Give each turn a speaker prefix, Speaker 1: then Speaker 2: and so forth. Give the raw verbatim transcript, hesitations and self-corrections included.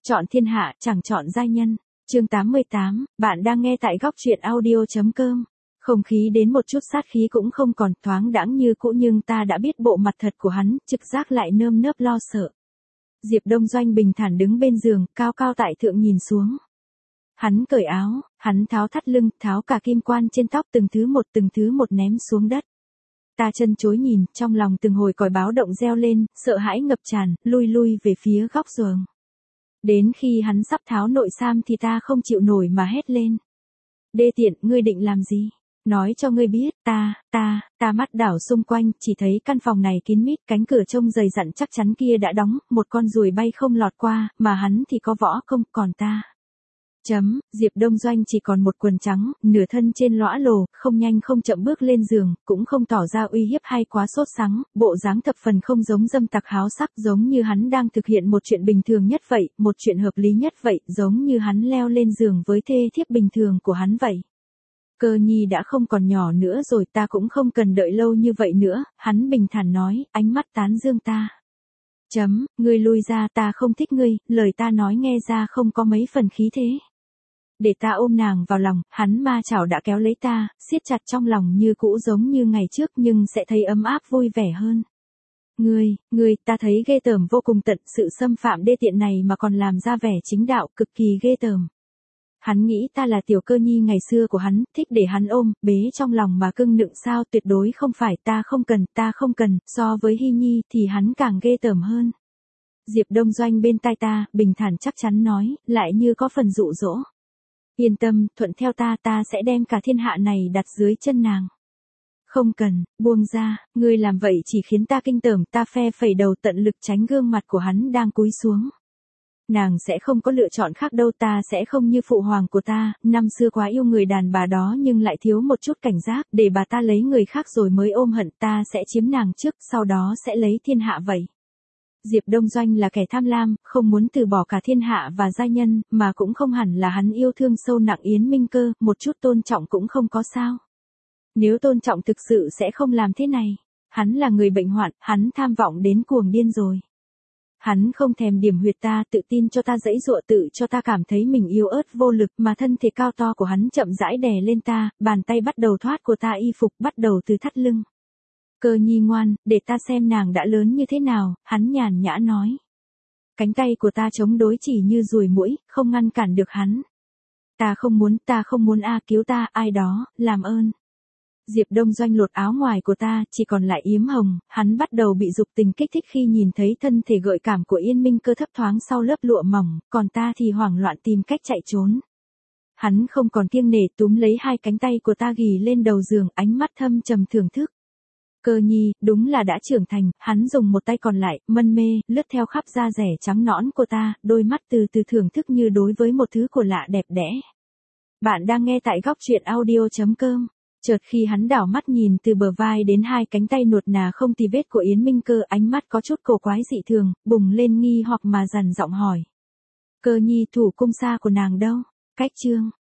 Speaker 1: Chọn thiên hạ, chẳng chọn giai nhân. Chương tám mươi tám, bạn đang nghe tại góc truyện audio.com. Không khí đến một chút sát khí cũng không còn, thoáng đãng như cũ, nhưng ta đã biết bộ mặt thật của hắn, trực giác lại nơm nớp lo sợ. Diệp Đông Doanh bình thản đứng bên giường, cao cao tại thượng nhìn xuống. Hắn cởi áo, hắn tháo thắt lưng, tháo cả kim quan trên tóc, từng thứ một từng thứ một ném xuống đất. Ta chân chối nhìn, trong lòng từng hồi còi báo động reo lên, sợ hãi ngập tràn, lui lui về phía góc giường. Đến khi hắn sắp tháo nội sam thì ta không chịu nổi mà hét lên. Đê tiện, ngươi định làm gì? Nói cho ngươi biết, ta, ta, ta mắt đảo xung quanh, chỉ thấy căn phòng này kín mít, cánh cửa trông dày dặn chắc chắn kia đã đóng, một con ruồi bay không lọt qua, mà hắn thì có võ công, còn ta. Chấm, Diệp Đông Doanh chỉ còn một quần trắng, nửa thân trên lõa lồ, không nhanh không chậm bước lên giường, cũng không tỏ ra uy hiếp hay quá sốt sắng, bộ dáng thập phần không giống dâm tặc háo sắc, giống như hắn đang thực hiện một chuyện bình thường nhất vậy, một chuyện hợp lý nhất vậy, giống như hắn leo lên giường với thê thiếp bình thường của hắn vậy. Cơ Nhi đã không còn nhỏ nữa rồi, ta cũng không cần đợi lâu như vậy nữa, hắn bình thản nói, ánh mắt tán dương ta. Chấm, ngươi lui ra, ta không thích ngươi, lời ta nói nghe ra không có mấy phần khí thế. Để ta ôm nàng vào lòng, hắn ma chảo đã kéo lấy ta, siết chặt trong lòng như cũ giống như ngày trước, nhưng sẽ thấy ấm áp vui vẻ hơn. Ngươi, ngươi, ta thấy ghê tởm vô cùng, tận sự xâm phạm đê tiện này mà còn làm ra vẻ chính đạo, cực kỳ ghê tởm. Hắn nghĩ ta là tiểu Cơ Nhi ngày xưa của hắn, thích để hắn ôm, bế trong lòng mà cưng nựng sao, tuyệt đối không phải, ta không cần, ta không cần, so với Hy Nhi thì hắn càng ghê tởm hơn. Diệp Đông Doanh bên tai ta, bình thản chắc chắn nói, lại như có phần dụ dỗ. Yên tâm, thuận theo ta, ta sẽ đem cả thiên hạ này đặt dưới chân nàng. Không cần, buông ra, ngươi làm vậy chỉ khiến ta kinh tởm, ta phe phẩy đầu tận lực tránh gương mặt của hắn đang cúi xuống. Nàng sẽ không có lựa chọn khác đâu, ta sẽ không như phụ hoàng của ta, năm xưa quá yêu người đàn bà đó nhưng lại thiếu một chút cảnh giác, để bà ta lấy người khác rồi mới ôm hận, ta sẽ chiếm nàng trước, sau đó sẽ lấy thiên hạ vậy. Diệp Đông Doanh là kẻ tham lam, không muốn từ bỏ cả thiên hạ và giai nhân, mà cũng không hẳn là hắn yêu thương sâu nặng Yến Minh Cơ, một chút tôn trọng cũng không có sao. Nếu tôn trọng thực sự sẽ không làm thế này. Hắn là người bệnh hoạn, hắn tham vọng đến cuồng điên rồi. Hắn không thèm điểm huyệt ta, tự tin cho ta dãy dụa, tự cho ta cảm thấy mình yếu ớt vô lực, mà thân thể cao to của hắn chậm rãi đè lên ta, bàn tay bắt đầu thoát của ta y phục, bắt đầu từ thắt lưng. Cơ Nhi ngoan, để ta xem nàng đã lớn như thế nào, hắn nhàn nhã nói. Cánh tay của ta chống đối chỉ như ruồi muỗi, không ngăn cản được hắn. Ta không muốn, ta không muốn a, cứu ta, ai đó, làm ơn. Diệp Đông Doanh lột áo ngoài của ta, chỉ còn lại yếm hồng, hắn bắt đầu bị dục tình kích thích khi nhìn thấy thân thể gợi cảm của Yên Minh Cơ thấp thoáng sau lớp lụa mỏng, còn ta thì hoảng loạn tìm cách chạy trốn. Hắn không còn kiêng nể túm lấy hai cánh tay của ta ghì lên đầu giường, ánh mắt thâm trầm thưởng thức. Cơ Nhi, đúng là đã trưởng thành, hắn dùng một tay còn lại, mân mê, lướt theo khắp da rẻ trắng nõn của ta, đôi mắt từ từ thưởng thức như đối với một thứ của lạ đẹp đẽ. Bạn đang nghe tại góc truyện audio.com. Chợt khi hắn đảo mắt nhìn từ bờ vai đến hai cánh tay nuột nà không tì vết của Yến Minh Cơ, ánh mắt có chút cổ quái dị thường, bùng lên nghi hoặc mà dằn giọng hỏi. Cơ Nhi, thủ cung xa của nàng đâu? Cách chương.